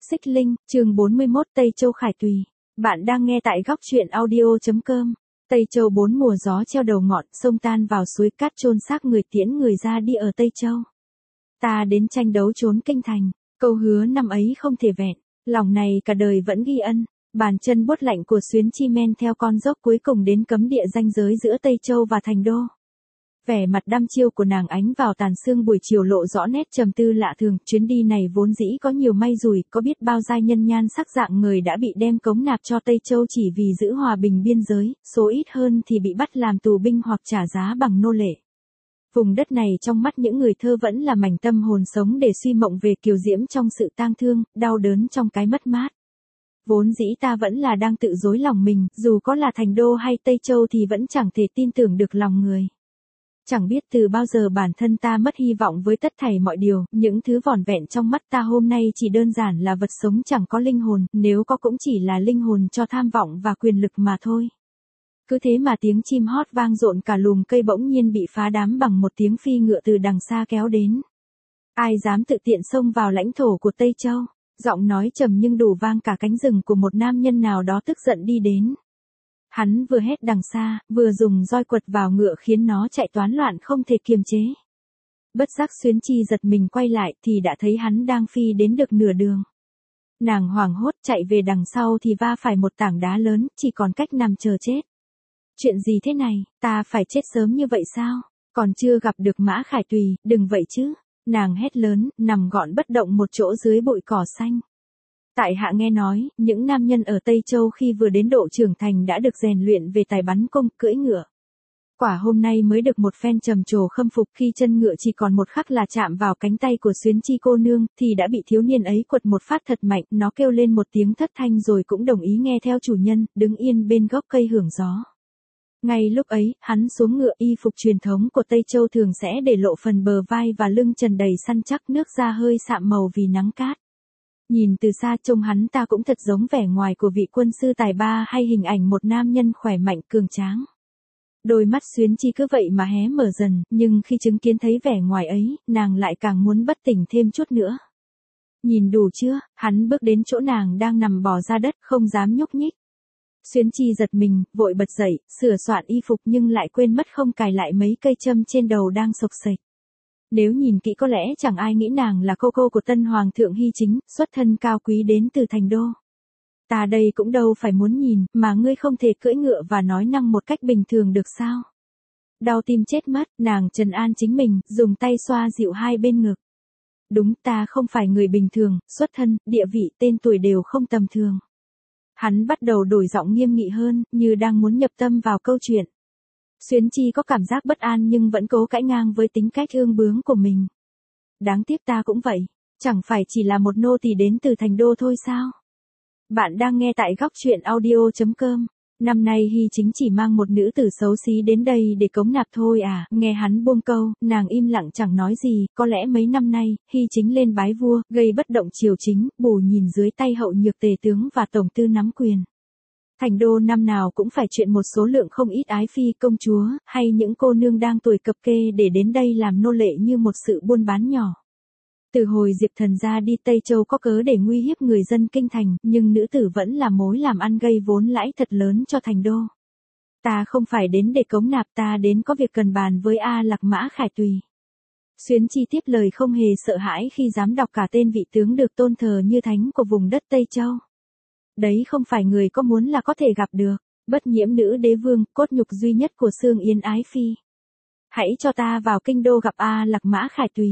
Xích Linh, chương 41 Tây Châu Khải Tùy. Bạn đang nghe tại góc truyện audio.com. Tây Châu bốn mùa gió treo đầu ngọn, sông tan vào suối cát chôn xác người tiễn người ra đi ở Tây Châu. Ta đến tranh đấu trốn kinh thành, câu hứa năm ấy không thể vẹn, lòng này cả đời vẫn ghi ân. Bàn chân buốt lạnh của Xuyến Chi men theo con dốc cuối cùng đến cấm địa ranh giới giữa Tây Châu và Thành Đô. Vẻ mặt đăm chiêu của nàng ánh vào tàn sương buổi chiều lộ rõ nét trầm tư lạ thường, chuyến đi này vốn dĩ có nhiều may rủi, có biết bao giai nhân nhan sắc dạng người đã bị đem cống nạp cho Tây Châu chỉ vì giữ hòa bình biên giới, số ít hơn thì bị bắt làm tù binh hoặc trả giá bằng nô lệ. Vùng đất này trong mắt những người thơ vẫn là mảnh tâm hồn sống để suy mộng về kiều diễm trong sự tang thương, đau đớn trong cái mất mát. Vốn dĩ ta vẫn là đang tự dối lòng mình, dù có là Thành Đô hay Tây Châu thì vẫn chẳng thể tin tưởng được lòng người. Chẳng biết từ bao giờ bản thân ta mất hy vọng với tất thảy mọi điều, những thứ vỏn vẹn trong mắt ta hôm nay chỉ đơn giản là vật sống chẳng có linh hồn, nếu có cũng chỉ là linh hồn cho tham vọng và quyền lực mà thôi. Cứ thế mà tiếng chim hót vang rộn cả lùm cây bỗng nhiên bị phá đám bằng một tiếng phi ngựa từ đằng xa kéo đến. Ai dám tự tiện xông vào lãnh thổ của Tây Châu? Giọng nói trầm nhưng đủ vang cả cánh rừng của một nam nhân nào đó tức giận đi đến. Hắn vừa hét đằng xa, vừa dùng roi quật vào ngựa khiến nó chạy toán loạn không thể kiềm chế. Bất giác Xuyến Chi giật mình quay lại thì đã thấy hắn đang phi đến được nửa đường. Nàng hoảng hốt chạy về đằng sau thì va phải một tảng đá lớn, chỉ còn cách nằm chờ chết. Chuyện gì thế này, ta phải chết sớm như vậy sao? Còn chưa gặp được Mã Khải Tùy, đừng vậy chứ. Nàng hét lớn, nằm gọn bất động một chỗ dưới bụi cỏ xanh. Tại hạ nghe nói, những nam nhân ở Tây Châu khi vừa đến độ trưởng thành đã được rèn luyện về tài bắn cung, cưỡi ngựa. Quả hôm nay mới được một phen trầm trồ khâm phục khi chân ngựa chỉ còn một khắc là chạm vào cánh tay của Xuyến Chi cô nương, thì đã bị thiếu niên ấy quật một phát thật mạnh, nó kêu lên một tiếng thất thanh rồi cũng đồng ý nghe theo chủ nhân, đứng yên bên gốc cây hưởng gió. Ngay lúc ấy, hắn xuống ngựa, y phục truyền thống của Tây Châu thường sẽ để lộ phần bờ vai và lưng trần đầy săn chắc, nước da hơi sạm màu vì nắng cát. Nhìn từ xa trông hắn ta cũng thật giống vẻ ngoài của vị quân sư tài ba hay hình ảnh một nam nhân khỏe mạnh cường tráng. Đôi mắt Xuyến Chi cứ vậy mà hé mở dần, nhưng khi chứng kiến thấy vẻ ngoài ấy, nàng lại càng muốn bất tỉnh thêm chút nữa. Nhìn đủ chưa? Hắn bước đến chỗ nàng đang nằm bò ra đất, không dám nhúc nhích. Xuyến Chi giật mình, vội bật dậy, sửa soạn y phục nhưng lại quên mất không cài lại mấy cây châm trên đầu đang xộc xệch. Nếu nhìn kỹ có lẽ chẳng ai nghĩ nàng là cô của tân hoàng thượng Hy Chính, xuất thân cao quý đến từ Thành Đô. Ta đây cũng đâu phải muốn nhìn, mà ngươi không thể cưỡi ngựa và nói năng một cách bình thường được sao? Đau tim chết mất, nàng trấn an chính mình, dùng tay xoa dịu hai bên ngực. Đúng, ta không phải người bình thường, xuất thân, địa vị, tên tuổi đều không tầm thường. Hắn bắt đầu đổi giọng nghiêm nghị hơn, như đang muốn nhập tâm vào câu chuyện. Xuyến Chi có cảm giác bất an nhưng vẫn cố cãi ngang với tính cách ương bướng của mình. Đáng tiếc ta cũng vậy, chẳng phải chỉ là một nô tỳ đến từ Thành Đô thôi sao? Bạn đang nghe tại góc truyện audio.com. Năm nay Hy Chính chỉ mang một nữ tử xấu xí đến đây để cống nạp thôi à? Nghe hắn buông câu, nàng im lặng chẳng nói gì, có lẽ mấy năm nay, Hy Chính lên bái vua, gây bất động triều chính, bù nhìn dưới tay hậu nhược tề tướng và tổng tư nắm quyền. Thành Đô năm nào cũng phải chuyện một số lượng không ít ái phi công chúa, hay những cô nương đang tuổi cập kê để đến đây làm nô lệ như một sự buôn bán nhỏ. Từ hồi Diệp Thần ra đi Tây Châu có cớ để nguy hiếp người dân kinh thành, nhưng nữ tử vẫn là mối làm ăn gây vốn lãi thật lớn cho Thành Đô. Ta không phải đến để cống nạp, ta đến có việc cần bàn với A Lạc Mã Khải Tùy. Xuyến Chi tiếp lời không hề sợ hãi khi dám đọc cả tên vị tướng được tôn thờ như thánh của vùng đất Tây Châu. Đấy không phải người có muốn là có thể gặp được, bất nhiễm nữ đế vương, cốt nhục duy nhất của Sương Yến ái phi. Hãy cho ta vào kinh đô gặp A Lạc Mã Khải Tùy.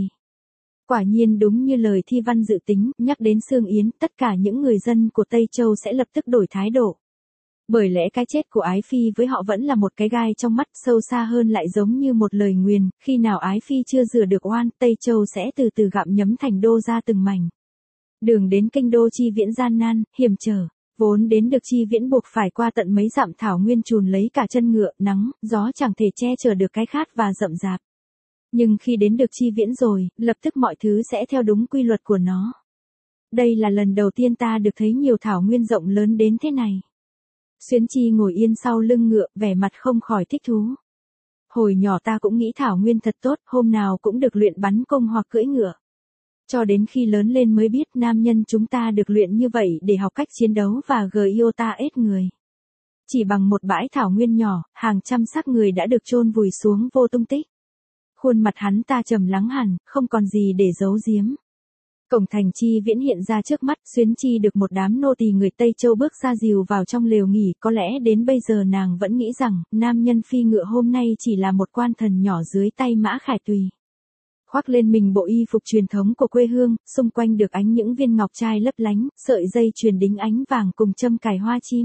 Quả nhiên đúng như lời thi văn dự tính, nhắc đến Sương Yến, tất cả những người dân của Tây Châu sẽ lập tức đổi thái độ. Bởi lẽ cái chết của ái phi với họ vẫn là một cái gai trong mắt, sâu xa hơn lại giống như một lời nguyền, khi nào ái phi chưa rửa được oan, Tây Châu sẽ từ từ gặm nhấm Thành Đô ra từng mảnh. Đường đến kinh đô Chi Viễn gian nan, hiểm trở, vốn đến được Chi Viễn buộc phải qua tận mấy dặm thảo nguyên trùn lấy cả chân ngựa, nắng, gió chẳng thể che chở được cái khát và rậm rạp. Nhưng khi đến được Chi Viễn rồi, lập tức mọi thứ sẽ theo đúng quy luật của nó. Đây là lần đầu tiên ta được thấy nhiều thảo nguyên rộng lớn đến thế này. Xuyến Chi ngồi yên sau lưng ngựa, vẻ mặt không khỏi thích thú. Hồi nhỏ ta cũng nghĩ thảo nguyên thật tốt, hôm nào cũng được luyện bắn cung hoặc cưỡi ngựa. Cho đến khi lớn lên mới biết nam nhân chúng ta được luyện như vậy để học cách chiến đấu và iota ết người. Chỉ bằng một bãi thảo nguyên nhỏ, hàng trăm xác người đã được chôn vùi xuống vô tung tích. Khuôn mặt hắn ta trầm lắng hẳn, không còn gì để giấu giếm. Cổng thành Chi Viễn hiện ra trước mắt, Xuyến Chi được một đám nô tỳ người Tây Châu bước ra dìu vào trong lều nghỉ, có lẽ đến bây giờ nàng vẫn nghĩ rằng, nam nhân phi ngựa hôm nay chỉ là một quan thần nhỏ dưới tay Mã Khải Tùy. Khoác lên mình bộ y phục truyền thống của quê hương, xung quanh được ánh những viên ngọc trai lấp lánh, sợi dây chuyền đính ánh vàng cùng châm cài hoa chim.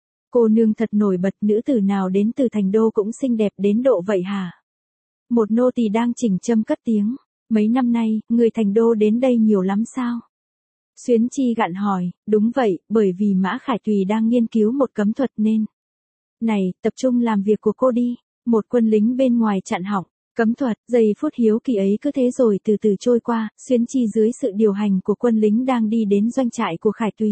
Cô nương thật nổi bật, nữ tử nào đến từ thành đô cũng xinh đẹp đến độ vậy hả? Một nô tỳ đang chỉnh châm cất tiếng. Mấy năm nay, người thành đô đến đây nhiều lắm sao? Xuyến Chi gạn hỏi, đúng vậy, bởi vì Mã Khải Tùy đang nghiên cứu một cấm thuật nên. Này, tập trung làm việc của cô đi. Một quân lính bên ngoài chặn họng. Cấm thuật, giây phút hiếu kỳ ấy cứ thế rồi từ từ trôi qua, Xuyến Chi dưới sự điều hành của quân lính đang đi đến doanh trại của Khải Tùy.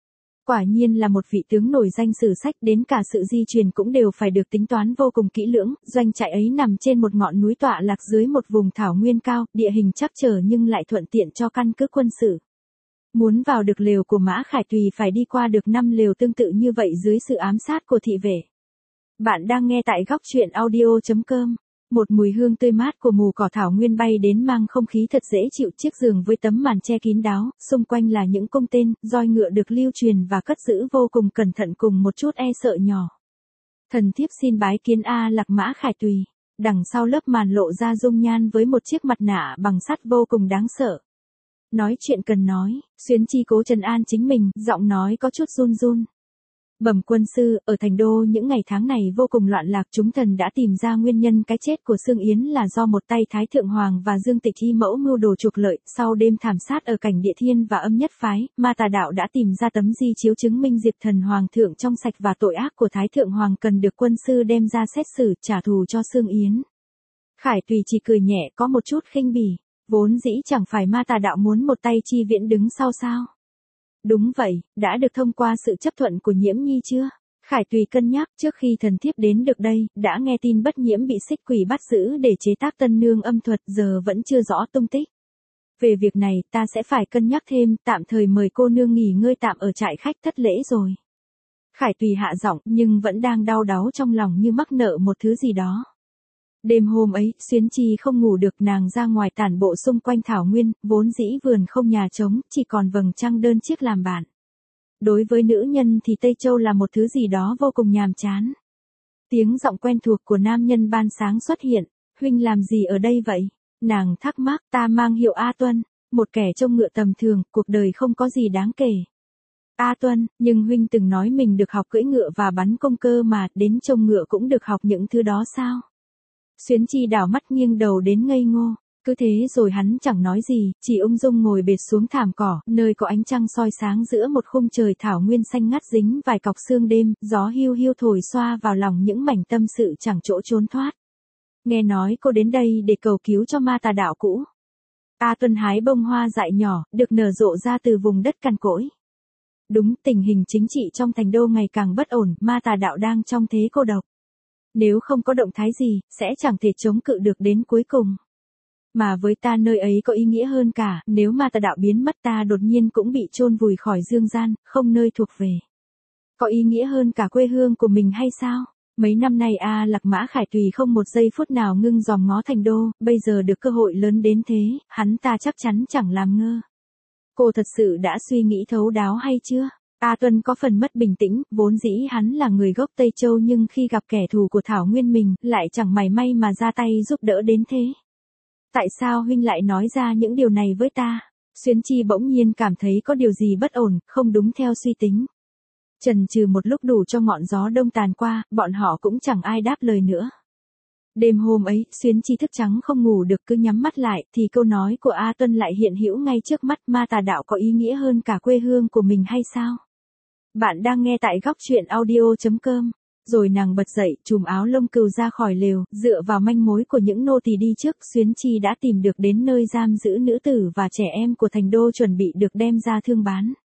Quả nhiên là một vị tướng nổi danh sử sách, đến cả sự di chuyển cũng đều phải được tính toán vô cùng kỹ lưỡng, doanh trại ấy nằm trên một ngọn núi tọa lạc dưới một vùng thảo nguyên cao, địa hình trắc trở nhưng lại thuận tiện cho căn cứ quân sự. Muốn vào được lều của Mã Khải Tùy phải đi qua được 5 lều tương tự như vậy dưới sự ám sát của thị vệ. Bạn đang nghe tại góc truyện audio.com. Một mùi hương tươi mát của mù cỏ thảo nguyên bay đến mang không khí thật dễ chịu, chiếc giường với tấm màn che kín đáo, xung quanh là những cung tên, roi ngựa được lưu truyền và cất giữ vô cùng cẩn thận cùng một chút e sợ nhỏ. Thần thiếp xin bái kiến A Lạc Mã Khải Tùy. Đằng sau lớp màn lộ ra dung nhan với một chiếc mặt nạ bằng sắt vô cùng đáng sợ. Nói chuyện cần nói, Xuyến Chi cố trấn an chính mình, giọng nói có chút run run. Bẩm quân sư, ở thành đô những ngày tháng này vô cùng loạn lạc, chúng thần đã tìm ra nguyên nhân cái chết của Sương Yến là do một tay Thái Thượng Hoàng và Dương Tịch Y mẫu mưu đồ trục lợi. Sau đêm thảm sát ở cảnh Địa Thiên và Âm Nhất Phái, Ma Tà Đạo đã tìm ra tấm di chiếu chứng minh Diệp Thần Hoàng thượng trong sạch và tội ác của Thái Thượng Hoàng cần được quân sư đem ra xét xử trả thù cho Sương Yến. Khải Tùy chỉ cười nhẹ, có một chút khinh bỉ, vốn dĩ chẳng phải Ma Tà Đạo muốn một tay Chi Viễn đứng sau sao? Đúng vậy, đã được thông qua sự chấp thuận của Nhiễm Nhi chưa? Khải Tùy cân nhắc, trước khi thần thiếp đến được đây, đã nghe tin Bất Nhiễm bị Xích Quỷ bắt giữ để chế tác tân nương âm thuật, giờ vẫn chưa rõ tung tích. Về việc này, ta sẽ phải cân nhắc thêm, tạm thời mời cô nương nghỉ ngơi tạm ở trại khách thất lễ rồi. Khải Tùy hạ giọng, nhưng vẫn đang đau đáu trong lòng như mắc nợ một thứ gì đó. Đêm hôm ấy, Xuyến Chi không ngủ được, nàng ra ngoài tản bộ xung quanh thảo nguyên, vốn dĩ vườn không nhà trống, chỉ còn vầng trăng đơn chiếc làm bạn. Đối với nữ nhân thì Tây Châu là một thứ gì đó vô cùng nhàm chán. Tiếng giọng quen thuộc của nam nhân ban sáng xuất hiện, huynh làm gì ở đây vậy? Nàng thắc mắc, ta mang hiệu A Tuân, một kẻ trông ngựa tầm thường, cuộc đời không có gì đáng kể. A Tuân, nhưng huynh từng nói mình được học cưỡi ngựa và bắn cung cơ mà, đến trông ngựa cũng được học những thứ đó sao? Xuyến Chi đảo mắt nghiêng đầu đến ngây ngô, cứ thế rồi hắn chẳng nói gì, chỉ ung dung ngồi bệt xuống thảm cỏ, nơi có ánh trăng soi sáng giữa một khung trời thảo nguyên xanh ngắt dính vài cọc sương đêm, gió hiu hiu thổi xoa vào lòng những mảnh tâm sự chẳng chỗ trốn thoát. Nghe nói cô đến đây để cầu cứu cho Ma Tà Đạo cũ. A Tuân hái bông hoa dại nhỏ, được nở rộ ra từ vùng đất cằn cỗi. Đúng, tình hình chính trị trong thành đô ngày càng bất ổn, Ma Tà Đạo đang trong thế cô độc. Nếu không có động thái gì, sẽ chẳng thể chống cự được đến cuối cùng. Mà với ta nơi ấy có ý nghĩa hơn cả, nếu Ma Tà Đạo biến mất ta đột nhiên cũng bị chôn vùi khỏi dương gian, không nơi thuộc về. Có ý nghĩa hơn cả quê hương của mình hay sao? Mấy năm nay A Lạc Mã Khải Tùy không một giây phút nào ngưng dòm ngó thành đô, bây giờ được cơ hội lớn đến thế, hắn ta chắc chắn chẳng làm ngơ. Cô thật sự đã suy nghĩ thấu đáo hay chưa? A Tuân có phần mất bình tĩnh, vốn dĩ hắn là người gốc Tây Châu nhưng khi gặp kẻ thù của Thảo Nguyên mình, lại chẳng mảy may mà ra tay giúp đỡ đến thế. Tại sao huynh lại nói ra những điều này với ta? Xuyến Chi bỗng nhiên cảm thấy có điều gì bất ổn, không đúng theo suy tính. Chần chừ một lúc đủ cho ngọn gió đông tàn qua, bọn họ cũng chẳng ai đáp lời nữa. Đêm hôm ấy, Xuyến Chi thức trắng không ngủ được, cứ nhắm mắt lại, thì câu nói của A Tuân lại hiện hữu ngay trước mắt. Ma Tà Đạo có ý nghĩa hơn cả quê hương của mình hay sao? Bạn đang nghe tại góc truyện audio.com. Rồi nàng bật dậy, chùm áo lông cừu ra khỏi lều, dựa vào manh mối của những nô tỳ đi trước, Xuyến Chi đã tìm được đến nơi giam giữ nữ tử và trẻ em của thành đô chuẩn bị được đem ra thương bán.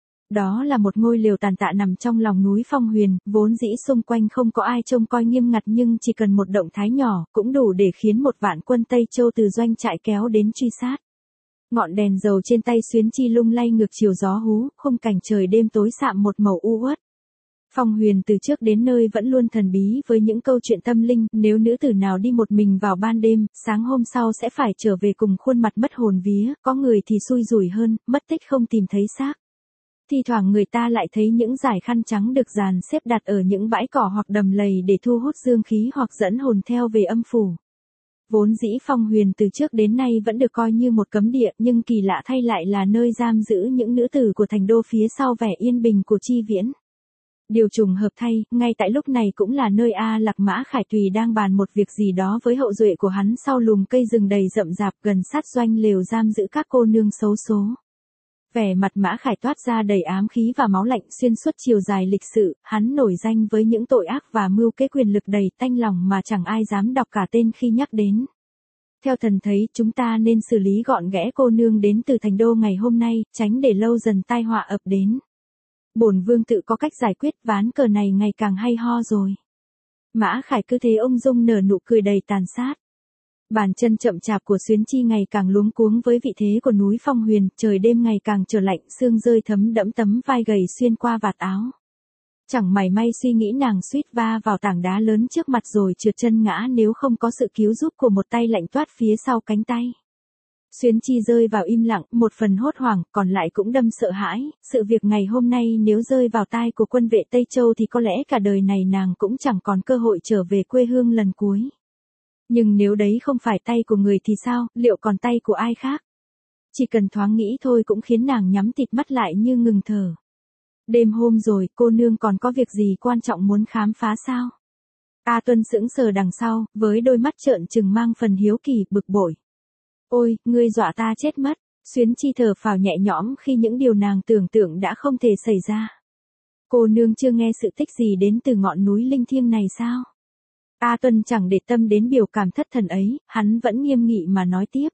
Đó là một ngôi lều tàn tạ nằm trong lòng núi Phong Huyền, vốn dĩ xung quanh không có ai trông coi nghiêm ngặt nhưng chỉ cần một động thái nhỏ, cũng đủ để khiến một vạn quân Tây Châu từ doanh trại kéo đến truy sát. Ngọn đèn dầu trên tay Xuyến Chi lung lay ngược chiều gió hú, khung cảnh trời đêm tối sạm một màu u uất. Phong Huyền từ trước đến nơi vẫn luôn thần bí với những câu chuyện tâm linh, nếu nữ tử nào đi một mình vào ban đêm, sáng hôm sau sẽ phải trở về cùng khuôn mặt mất hồn vía, có người thì xui rủi hơn, mất tích không tìm thấy xác. Thi thoảng người ta lại thấy những dải khăn trắng được dàn xếp đặt ở những bãi cỏ hoặc đầm lầy để thu hút dương khí hoặc dẫn hồn theo về âm phủ. Vốn dĩ Phong Huyền từ trước đến nay vẫn được coi như một cấm địa, nhưng kỳ lạ thay lại là nơi giam giữ những nữ tử của thành đô phía sau vẻ yên bình của Chi Viễn. Điều trùng hợp thay, ngay tại lúc này cũng là nơi A Lạc Mã Khải Tùy đang bàn một việc gì đó với hậu duệ của hắn sau lùm cây rừng đầy rậm rạp gần sát doanh lều giam giữ các cô nương xấu số. Vẻ mặt Mã Khải toát ra đầy ám khí và máu lạnh xuyên suốt chiều dài lịch sử, hắn nổi danh với những tội ác và mưu kế quyền lực đầy tanh lòng mà chẳng ai dám đọc cả tên khi nhắc đến. Theo thần thấy, chúng ta nên xử lý gọn ghẽ cô nương đến từ thành đô ngày hôm nay, tránh để lâu dần tai họa ập đến. Bổn vương tự có cách giải quyết, ván cờ này ngày càng hay ho rồi. Mã Khải cứ thế ung dung nở nụ cười đầy tàn sát. Bàn chân chậm chạp của Xuyến Chi ngày càng luống cuống với vị thế của núi Phong Huyền, trời đêm ngày càng trở lạnh, sương rơi thấm đẫm tấm vai gầy xuyên qua vạt áo. Chẳng mảy may suy nghĩ nàng suýt va vào tảng đá lớn trước mặt rồi trượt chân ngã nếu không có sự cứu giúp của một tay lạnh toát phía sau cánh tay. Xuyến Chi rơi vào im lặng, một phần hốt hoảng, còn lại cũng đâm sợ hãi, sự việc ngày hôm nay nếu rơi vào tai của quân vệ Tây Châu thì có lẽ cả đời này nàng cũng chẳng còn cơ hội trở về quê hương lần cuối. Nhưng nếu đấy không phải tay của người thì sao, liệu còn tay của ai khác? Chỉ cần thoáng nghĩ thôi cũng khiến nàng nhắm tịt mắt lại như ngừng thở. Đêm hôm rồi, cô nương còn có việc gì quan trọng muốn khám phá sao? A Tuân sững sờ đằng sau, với đôi mắt trợn trừng mang phần hiếu kỳ, bực bội. Ôi, ngươi dọa ta chết mất. Xuyến Chi thở phào nhẹ nhõm khi những điều nàng tưởng tượng đã không thể xảy ra. Cô nương chưa nghe sự tích gì đến từ ngọn núi linh thiêng này sao? A Tuân chẳng để tâm đến biểu cảm thất thần ấy, hắn vẫn nghiêm nghị mà nói tiếp.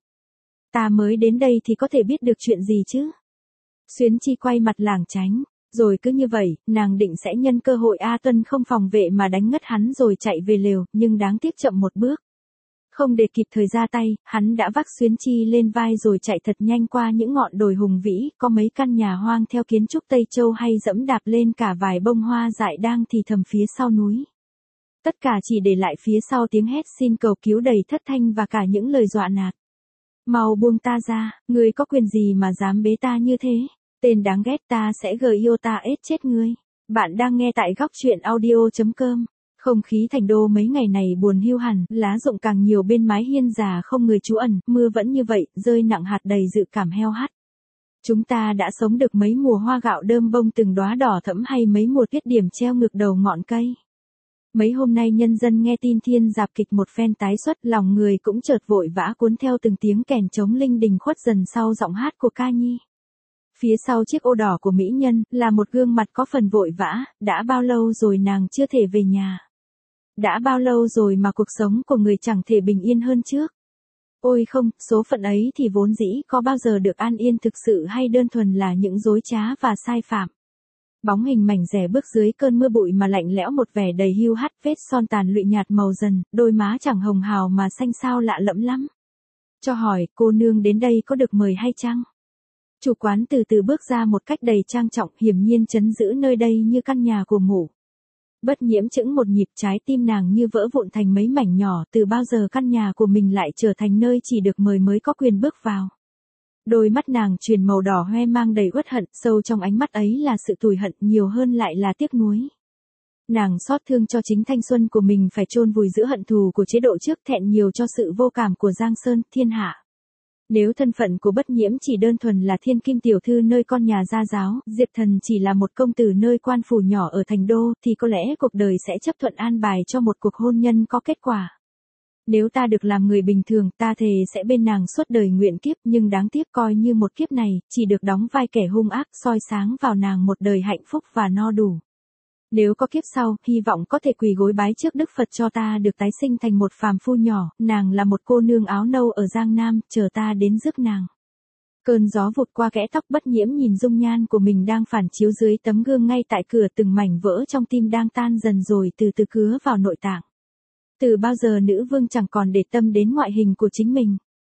Ta mới đến đây thì có thể biết được chuyện gì chứ? Xuyến Chi quay mặt lảng tránh, rồi cứ như vậy, nàng định sẽ nhân cơ hội A Tuân không phòng vệ mà đánh ngất hắn rồi chạy về lều, nhưng đáng tiếc chậm một bước. Không để kịp thời ra tay, hắn đã vác Xuyến Chi lên vai rồi chạy thật nhanh qua những ngọn đồi hùng vĩ, có mấy căn nhà hoang theo kiến trúc Tây Châu hay dẫm đạp lên cả vài bông hoa dại đang thì thầm phía sau núi. Tất cả chỉ để lại phía sau tiếng hét xin cầu cứu đầy thất thanh và cả những lời dọa nạt. Mau buông ta ra, ngươi có quyền gì mà dám bế ta như thế? Tên đáng ghét, ta sẽ yêu ta ết chết ngươi. Bạn đang nghe tại góc truyện audio.com. Không khí thành đô mấy ngày này buồn hiu hẳn, lá rụng càng nhiều bên mái hiên già không người trú ẩn, mưa vẫn như vậy, rơi nặng hạt đầy dự cảm heo hắt. Chúng ta đã sống được mấy mùa hoa gạo đơm bông từng đóa đỏ thẫm hay mấy mùa tiết điểm treo ngược đầu ngọn cây. Mấy hôm nay nhân dân nghe tin thiên dạp kịch một phen tái xuất, lòng người cũng chợt vội vã cuốn theo từng tiếng kèn trống linh đình khuất dần sau giọng hát của ca nhi. Phía sau chiếc ô đỏ của mỹ nhân, là một gương mặt có phần vội vã, đã bao lâu rồi nàng chưa thể về nhà. Đã bao lâu rồi mà cuộc sống của người chẳng thể bình yên hơn trước. Ôi không, số phận ấy thì vốn dĩ có bao giờ được an yên thực sự hay đơn thuần là những dối trá và sai phạm. Bóng hình mảnh rẻ bước dưới cơn mưa bụi mà lạnh lẽo một vẻ đầy hiu hắt, vết son tàn lụi nhạt màu dần, đôi má chẳng hồng hào mà xanh xao lạ lẫm lắm. Cho hỏi, cô nương đến đây có được mời hay chăng? Chủ quán từ từ bước ra một cách đầy trang trọng, hiển nhiên trấn giữ nơi đây như căn nhà của mụ. Bất Nhiễm chững một nhịp, trái tim nàng như vỡ vụn thành mấy mảnh nhỏ, từ bao giờ căn nhà của mình lại trở thành nơi chỉ được mời mới có quyền bước vào. Đôi mắt nàng truyền màu đỏ hoe mang đầy uất hận, sâu trong ánh mắt ấy là sự tủi hận, nhiều hơn lại là tiếc nuối. Nàng xót thương cho chính thanh xuân của mình phải chôn vùi giữa hận thù của chế độ trước, thẹn nhiều cho sự vô cảm của Giang Sơn, thiên hạ. Nếu thân phận của Bất Nhiễm chỉ đơn thuần là thiên kim tiểu thư nơi con nhà gia giáo, Diệp Thần chỉ là một công tử nơi quan phủ nhỏ ở thành đô, thì có lẽ cuộc đời sẽ chấp thuận an bài cho một cuộc hôn nhân có kết quả. Nếu ta được làm người bình thường, ta thề sẽ bên nàng suốt đời nguyện kiếp, nhưng đáng tiếc coi như một kiếp này, chỉ được đóng vai kẻ hung ác, soi sáng vào nàng một đời hạnh phúc và no đủ. Nếu có kiếp sau, hy vọng có thể quỳ gối bái trước Đức Phật cho ta được tái sinh thành một phàm phu nhỏ, nàng là một cô nương áo nâu ở Giang Nam, chờ ta đến rước nàng. Cơn gió vụt qua kẽ tóc Bất Nhiễm nhìn dung nhan của mình đang phản chiếu dưới tấm gương ngay tại cửa, từng mảnh vỡ trong tim đang tan dần rồi từ từ cứa vào nội tạng. Từ bao giờ nữ vương chẳng còn để tâm đến ngoại hình của chính mình.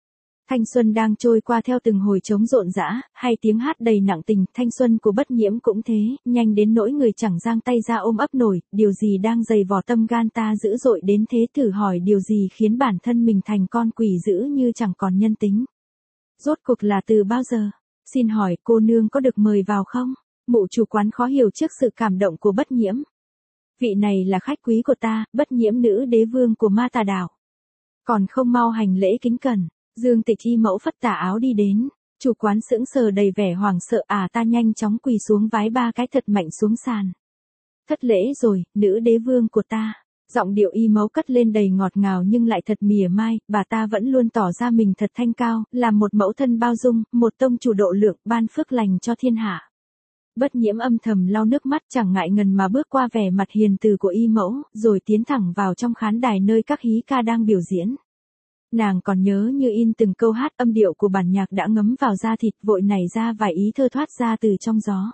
Thanh xuân đang trôi qua theo từng hồi trống rộn rã, hay tiếng hát đầy nặng tình, thanh xuân của Bất Nhiễm cũng thế, nhanh đến nỗi người chẳng giang tay ra ôm ấp nổi, điều gì đang dày vò tâm gan ta dữ dội đến thế, thử hỏi điều gì khiến bản thân mình thành con quỷ dữ như chẳng còn nhân tính. Rốt cuộc là từ bao giờ? Xin hỏi cô nương có được mời vào không? Mụ chủ quán khó hiểu trước sự cảm động của Bất Nhiễm. Vị này là khách quý của ta, Bất Nhiễm nữ đế vương của Ma Tà Đảo. Còn không mau hành lễ kính cẩn. Dương Tịch y mẫu phất tà áo đi đến, chủ quán sững sờ đầy vẻ hoảng sợ, ta nhanh chóng quỳ xuống vái 3 cái thật mạnh xuống sàn. Thất lễ rồi, nữ đế vương của ta. Giọng điệu y mẫu cất lên đầy ngọt ngào nhưng lại thật mỉa mai, bà ta vẫn luôn tỏ ra mình thật thanh cao, là một mẫu thân bao dung, một tông chủ độ lượng, ban phước lành cho thiên hạ. Bất Nhiễm âm thầm lau nước mắt chẳng ngại ngần mà bước qua vẻ mặt hiền từ của y mẫu, rồi tiến thẳng vào trong khán đài nơi các hí ca đang biểu diễn. Nàng còn nhớ như in từng câu hát, âm điệu của bản nhạc đã ngấm vào da thịt, vội nảy ra vài ý thơ thoát ra từ trong gió.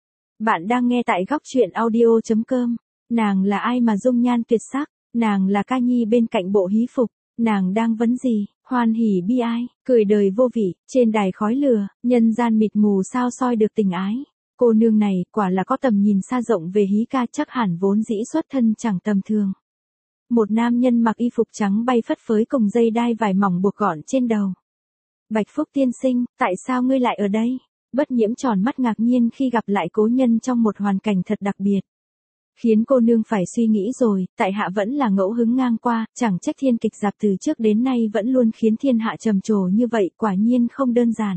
Bạn đang nghe tại góc truyện audio.com. Nàng là ai mà dung nhan tuyệt sắc, nàng là ca nhi bên cạnh bộ hí phục, nàng đang vấn gì, hoan hỉ bi ai, cười đời vô vị, trên đài khói lửa, nhân gian mịt mù sao soi được tình ái. Cô nương này quả là có tầm nhìn xa rộng về hí ca, chắc hẳn vốn dĩ xuất thân chẳng tầm thường. Một nam nhân mặc y phục trắng bay phất phới cùng dây đai vải mỏng buộc gọn trên đầu. Bạch Phúc tiên sinh, tại sao ngươi lại ở đây? Bất Nhiễm tròn mắt ngạc nhiên khi gặp lại cố nhân trong một hoàn cảnh thật đặc biệt. Khiến cô nương phải suy nghĩ rồi, tại hạ vẫn là ngẫu hứng ngang qua, chẳng trách thiên kịch dạp từ trước đến nay vẫn luôn khiến thiên hạ trầm trồ như vậy, quả nhiên không đơn giản.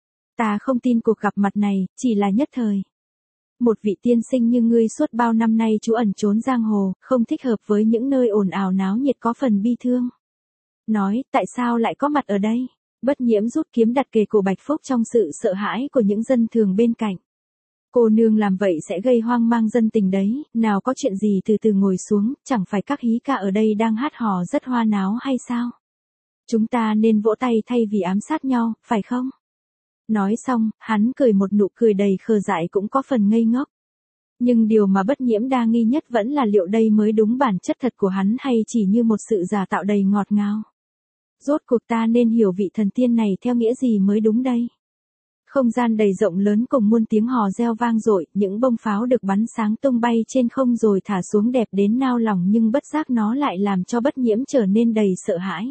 Ta không tin cuộc gặp mặt này, chỉ là nhất thời. Một vị tiên sinh như ngươi suốt bao năm nay trú ẩn trốn giang hồ, không thích hợp với những nơi ồn ào náo nhiệt có phần bi thương. Nói, tại sao lại có mặt ở đây? Bất Nhiễm rút kiếm đặt kề cổ Bạch Phúc trong sự sợ hãi của những dân thường bên cạnh. Cô nương làm vậy sẽ gây hoang mang dân tình đấy, nào có chuyện gì từ từ ngồi xuống, chẳng phải các hí ca ở đây đang hát hò rất hoa náo hay sao? Chúng ta nên vỗ tay thay vì ám sát nhau, phải không? Nói xong, hắn cười một nụ cười đầy khờ dại cũng có phần ngây ngốc. Nhưng điều mà Bất Nhiễm đa nghi nhất vẫn là liệu đây mới đúng bản chất thật của hắn hay chỉ như một sự giả tạo đầy ngọt ngào. Rốt cuộc ta nên hiểu vị thần tiên này theo nghĩa gì mới đúng đây? Không gian đầy rộng lớn cùng muôn tiếng hò reo vang dội, những bông pháo được bắn sáng tung bay trên không rồi thả xuống đẹp đến nao lòng, nhưng bất giác nó lại làm cho Bất Nhiễm trở nên đầy sợ hãi.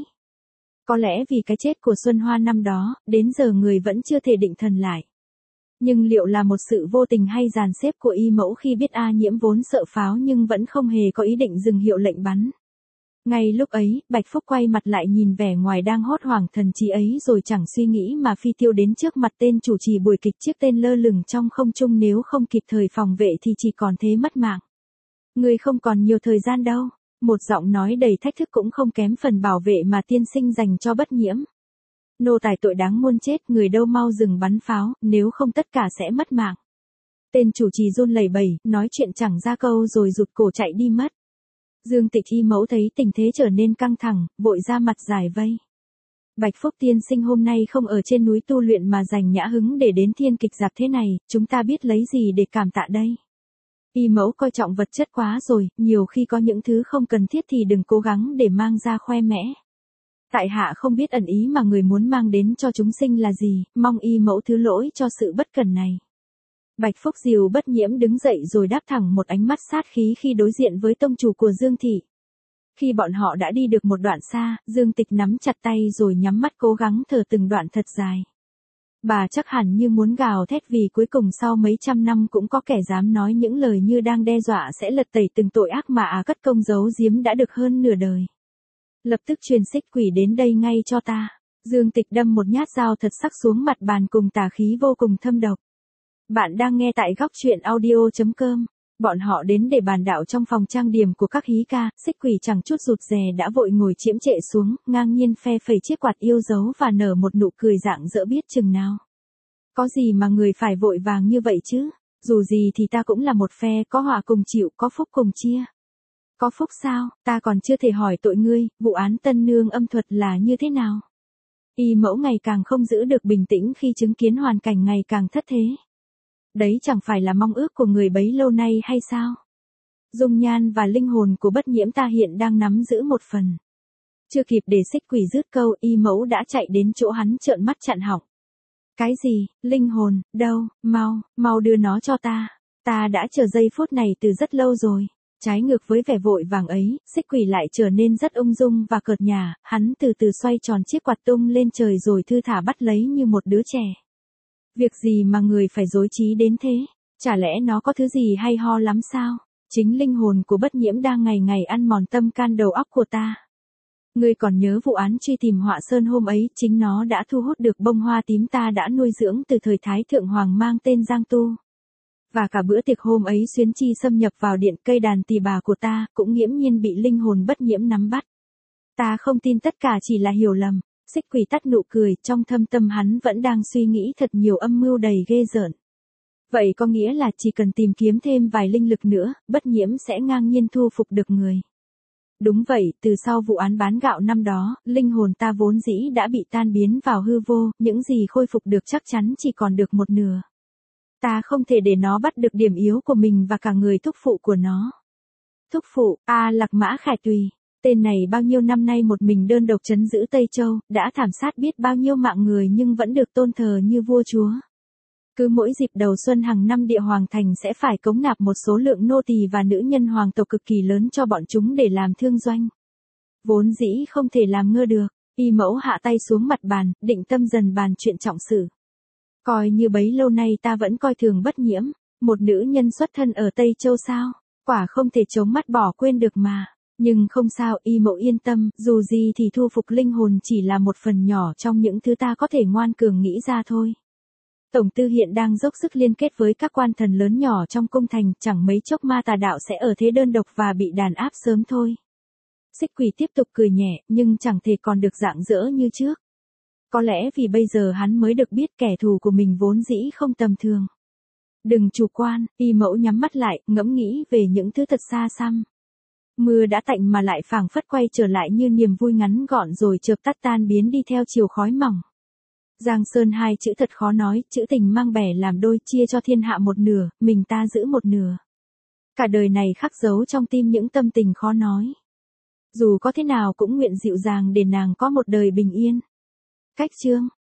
Có lẽ vì cái chết của Xuân Hoa năm đó, đến giờ người vẫn chưa thể định thần lại. Nhưng liệu là một sự vô tình hay dàn xếp của y mẫu khi biết A Nhiễm vốn sợ pháo nhưng vẫn không hề có ý định dừng hiệu lệnh bắn. Ngay lúc ấy, Bạch Phúc quay mặt lại nhìn vẻ ngoài đang hốt hoảng thần trí ấy rồi chẳng suy nghĩ mà phi tiêu đến trước mặt tên chủ trì buổi kịch, chiếc tên lơ lửng trong không trung, nếu không kịp thời phòng vệ thì chỉ còn thế mất mạng. Người không còn nhiều thời gian đâu. Một giọng nói đầy thách thức cũng không kém phần bảo vệ mà tiên sinh dành cho Bất Nhiễm. Nô tài tội đáng muôn chết, người đâu mau dừng bắn pháo, nếu không tất cả sẽ mất mạng. Tên chủ trì run lẩy bẩy, nói chuyện chẳng ra câu rồi rụt cổ chạy đi mất. Dương Tịch y mẫu thấy tình thế trở nên căng thẳng, vội ra mặt giải vây. Bạch Phúc tiên sinh hôm nay không ở trên núi tu luyện mà dành nhã hứng để đến thiên kịch dạp thế này, chúng ta biết lấy gì để cảm tạ đây? Y mẫu coi trọng vật chất quá rồi, nhiều khi có những thứ không cần thiết thì đừng cố gắng để mang ra khoe mẽ. Tại hạ không biết ẩn ý mà người muốn mang đến cho chúng sinh là gì, mong y mẫu thứ lỗi cho sự bất cẩn này. Bạch Phúc dìu Bất Nhiễm đứng dậy rồi đáp thẳng một ánh mắt sát khí khi đối diện với tông chủ của Dương Thị. Khi bọn họ đã đi được một đoạn xa, Dương Tịch nắm chặt tay rồi nhắm mắt cố gắng thở từng đoạn thật dài. Bà chắc hẳn như muốn gào thét vì cuối cùng sau mấy trăm năm cũng có kẻ dám nói những lời như đang đe dọa sẽ lật tẩy từng tội ác mà cất công giấu giếm đã được hơn nửa đời. Lập tức truyền xích quỷ đến đây ngay cho ta. Dương Tịch đâm một nhát dao thật sắc xuống mặt bàn cùng tà khí vô cùng thâm độc. Bạn đang nghe tại góc truyện audio.com. Bọn họ đến để bàn đạo trong phòng trang điểm của các hí ca, xích quỷ chẳng chút rụt rè đã vội ngồi chiếm trệ xuống, ngang nhiên phe phẩy chiếc quạt yêu dấu và nở một nụ cười rạng rỡ biết chừng nào. Có gì mà người phải vội vàng như vậy chứ? Dù gì thì ta cũng là một phe, có họa cùng chịu, có phúc cùng chia. Có phúc sao? Ta còn chưa thể hỏi tội ngươi, vụ án Tân Nương âm thuật là như thế nào? Y mẫu ngày càng không giữ được bình tĩnh khi chứng kiến hoàn cảnh ngày càng thất thế. Đấy chẳng phải là mong ước của người bấy lâu nay hay sao? Dung nhan và linh hồn của Bất Nhiễm ta hiện đang nắm giữ một phần. Chưa kịp để xích quỷ dứt câu, y mẫu đã chạy đến chỗ hắn trợn mắt chặn họng. Cái gì, linh hồn, đâu, mau đưa nó cho ta. Ta đã chờ giây phút này từ rất lâu rồi. Trái ngược với vẻ vội vàng ấy, xích quỷ lại trở nên rất ung dung và cợt nhả, hắn từ từ xoay tròn chiếc quạt tung lên trời rồi thư thả bắt lấy như một đứa trẻ. Việc gì mà người phải rối trí đến thế? Chả lẽ nó có thứ gì hay ho lắm sao? Chính linh hồn của Bất Nhiễm đang ngày ngày ăn mòn tâm can đầu óc của ta. Ngươi còn nhớ vụ án truy tìm Họa Sơn hôm ấy, chính nó đã thu hút được bông hoa tím ta đã nuôi dưỡng từ thời Thái Thượng Hoàng mang tên Giang Tu. Và cả bữa tiệc hôm ấy Xuyến Chi xâm nhập vào điện, cây đàn tỳ bà của ta cũng nghiễm nhiên bị linh hồn Bất Nhiễm nắm bắt. Ta không tin tất cả chỉ là hiểu lầm. Xích quỷ tắt nụ cười, trong thâm tâm hắn vẫn đang suy nghĩ thật nhiều âm mưu đầy ghê rợn. Vậy có nghĩa là chỉ cần tìm kiếm thêm vài linh lực nữa, Bất Nhiễm sẽ ngang nhiên thu phục được người. Đúng vậy, từ sau vụ án bán gạo năm đó, linh hồn ta vốn dĩ đã bị tan biến vào hư vô, những gì khôi phục được chắc chắn chỉ còn được một nửa. Ta không thể để nó bắt được điểm yếu của mình và cả người thúc phụ của nó. Thúc phụ, Lạc Mã Khải Tùy. Tên này bao nhiêu năm nay một mình đơn độc trấn giữ Tây Châu, đã thảm sát biết bao nhiêu mạng người nhưng vẫn được tôn thờ như vua chúa. Cứ mỗi dịp đầu xuân hàng năm địa hoàng thành sẽ phải cống nạp một số lượng nô tỳ và nữ nhân hoàng tộc cực kỳ lớn cho bọn chúng để làm thương doanh. Vốn dĩ không thể làm ngơ được, y mẫu hạ tay xuống mặt bàn, định tâm dần bàn chuyện trọng sự. Coi như bấy lâu nay ta vẫn coi thường Bất Nhiễm, một nữ nhân xuất thân ở Tây Châu sao, quả không thể chống mắt bỏ quên được mà. Nhưng không sao, y mẫu yên tâm, dù gì thì thu phục linh hồn chỉ là một phần nhỏ trong những thứ ta có thể ngoan cường nghĩ ra thôi. Tổng tư hiện đang dốc sức liên kết với các quan thần lớn nhỏ trong cung thành, chẳng mấy chốc ma tà đạo sẽ ở thế đơn độc và bị đàn áp sớm thôi. Xích quỷ tiếp tục cười nhẹ, nhưng chẳng thể còn được rạng rỡ như trước. Có lẽ vì bây giờ hắn mới được biết kẻ thù của mình vốn dĩ không tầm thường. Đừng chủ quan, y mẫu nhắm mắt lại, ngẫm nghĩ về những thứ thật xa xăm. Mưa đã tạnh mà lại phảng phất quay trở lại như niềm vui ngắn gọn rồi chợp tắt tan biến đi theo chiều khói mỏng. Giang Sơn hai chữ thật khó nói, chữ tình mang bẻ làm đôi, chia cho thiên hạ một nửa, mình ta giữ một nửa. Cả đời này khắc dấu trong tim những tâm tình khó nói. Dù có thế nào cũng nguyện dịu dàng để nàng có một đời bình yên. Cách chương